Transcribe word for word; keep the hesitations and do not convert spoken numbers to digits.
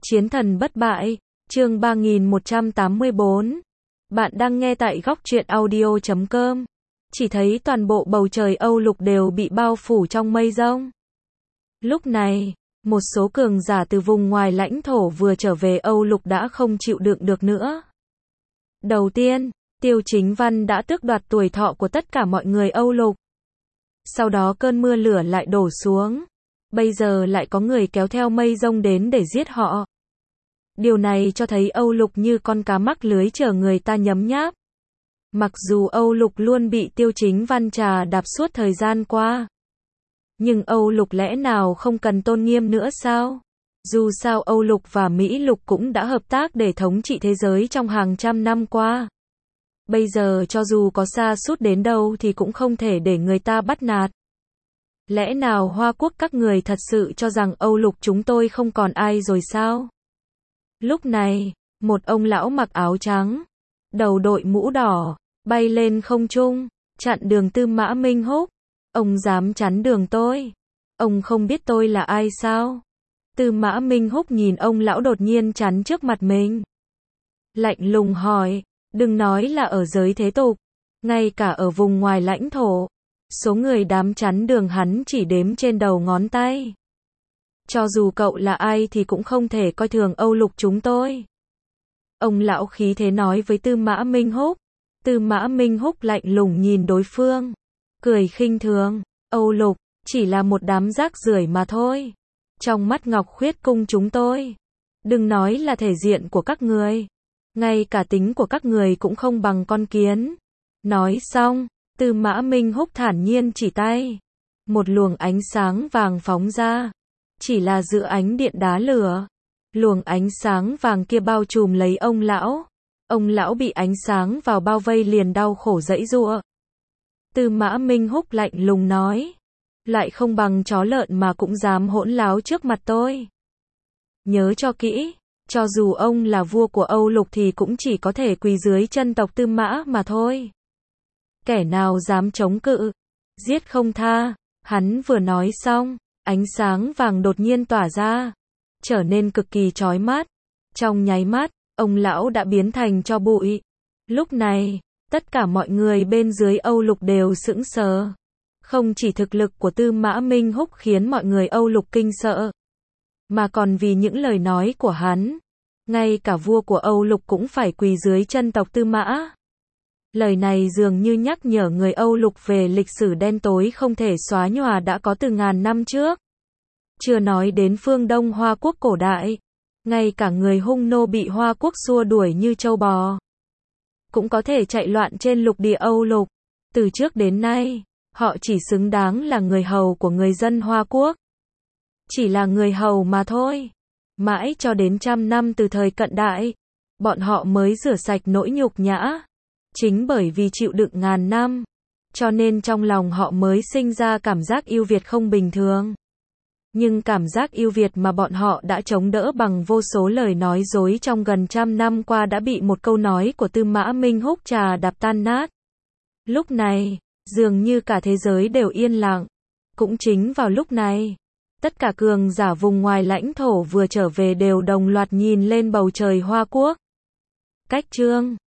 Chiến thần bất bại, chương ba nghìn một trăm tám mươi bốn. Bạn đang nghe tại góc truyện audio chấm com. Chỉ thấy toàn bộ bầu trời Âu Lục đều bị bao phủ trong mây rông. Lúc này, một số cường giả từ vùng ngoài lãnh thổ vừa trở về Âu Lục đã không chịu đựng được nữa. Đầu tiên, Tiêu Chính Văn đã tước đoạt tuổi thọ của tất cả mọi người Âu Lục. Sau đó cơn mưa lửa lại đổ xuống. Bây giờ lại có người kéo theo mây rông đến để giết họ. Điều này cho thấy Âu Lục như con cá mắc lưới chờ người ta nhấm nháp. Mặc dù Âu Lục luôn bị Tiêu Chính Văn trà đạp suốt thời gian qua. Nhưng Âu Lục lẽ nào không cần tôn nghiêm nữa sao? Dù sao Âu Lục và Mỹ Lục cũng đã hợp tác để thống trị thế giới trong hàng trăm năm qua. Bây giờ cho dù có sa sút đến đâu thì cũng không thể để người ta bắt nạt. Lẽ nào Hoa Quốc các người thật sự cho rằng Âu Lục chúng tôi không còn ai rồi sao? Lúc này, một ông lão mặc áo trắng, đầu đội mũ đỏ, bay lên không trung, chặn đường Tư Mã Minh Húc. Ông dám chắn đường tôi? Ông không biết tôi là ai sao? Tư Mã Minh Húc nhìn ông lão đột nhiên chắn trước mặt mình. Lạnh lùng hỏi, đừng nói là ở giới thế tục, ngay cả ở vùng ngoài lãnh thổ, số người dám chắn đường hắn chỉ đếm trên đầu ngón tay. Cho dù cậu là ai thì cũng không thể coi thường Âu Lục chúng tôi. Ông lão khí thế nói với Tư Mã Minh Húc. Tư Mã Minh Húc lạnh lùng nhìn đối phương, cười khinh thường, Âu Lục, chỉ là một đám rác rưởi mà thôi. Trong mắt Ngọc Khuyết Cung chúng tôi, đừng nói là thể diện của các người, ngay cả tính của các người cũng không bằng con kiến. Nói xong, Tư Mã Minh Húc thản nhiên chỉ tay. Một luồng ánh sáng vàng phóng ra. Chỉ là giữa ánh điện đá lửa. Luồng ánh sáng vàng kia bao trùm lấy ông lão. Ông lão bị ánh sáng vào bao vây liền đau khổ giãy giụa. Tư Mã Minh Húc lạnh lùng nói. Lại không bằng chó lợn mà cũng dám hỗn láo trước mặt tôi. Nhớ cho kỹ, cho dù ông là vua của Âu Lục thì cũng chỉ có thể quỳ dưới chân tộc Tư Mã mà thôi. Kẻ nào dám chống cự, giết không tha. Hắn vừa nói xong, ánh sáng vàng đột nhiên tỏa ra, trở nên cực kỳ chói mắt. Trong nháy mắt, ông lão đã biến thành tro bụi. Lúc này, tất cả mọi người bên dưới Âu Lục đều sững sờ. Không chỉ thực lực của Tư Mã Minh Húc khiến mọi người Âu Lục kinh sợ, mà còn vì những lời nói của hắn, ngay cả vua của Âu Lục cũng phải quỳ dưới chân tộc Tư Mã. Lời này dường như nhắc nhở người Âu Lục về lịch sử đen tối không thể xóa nhòa đã có từ ngàn năm trước. Chưa nói đến phương Đông Hoa Quốc cổ đại, ngay cả người Hung nô bị Hoa Quốc xua đuổi như trâu bò, cũng có thể chạy loạn trên lục địa Âu Lục. Từ trước đến nay, họ chỉ xứng đáng là người hầu của người dân Hoa Quốc. Chỉ là người hầu mà thôi. Mãi cho đến trăm năm từ thời cận đại, bọn họ mới rửa sạch nỗi nhục nhã. Chính bởi vì chịu đựng ngàn năm, cho nên trong lòng họ mới sinh ra cảm giác yêu Việt không bình thường. Nhưng cảm giác yêu Việt mà bọn họ đã chống đỡ bằng vô số lời nói dối trong gần trăm năm qua đã bị một câu nói của Tư Mã Minh Húc trà đạp tan nát. Lúc này, dường như cả thế giới đều yên lặng. Cũng chính vào lúc này, tất cả cường giả vùng ngoài lãnh thổ vừa trở về đều đồng loạt nhìn lên bầu trời Hoa Quốc. Cách chương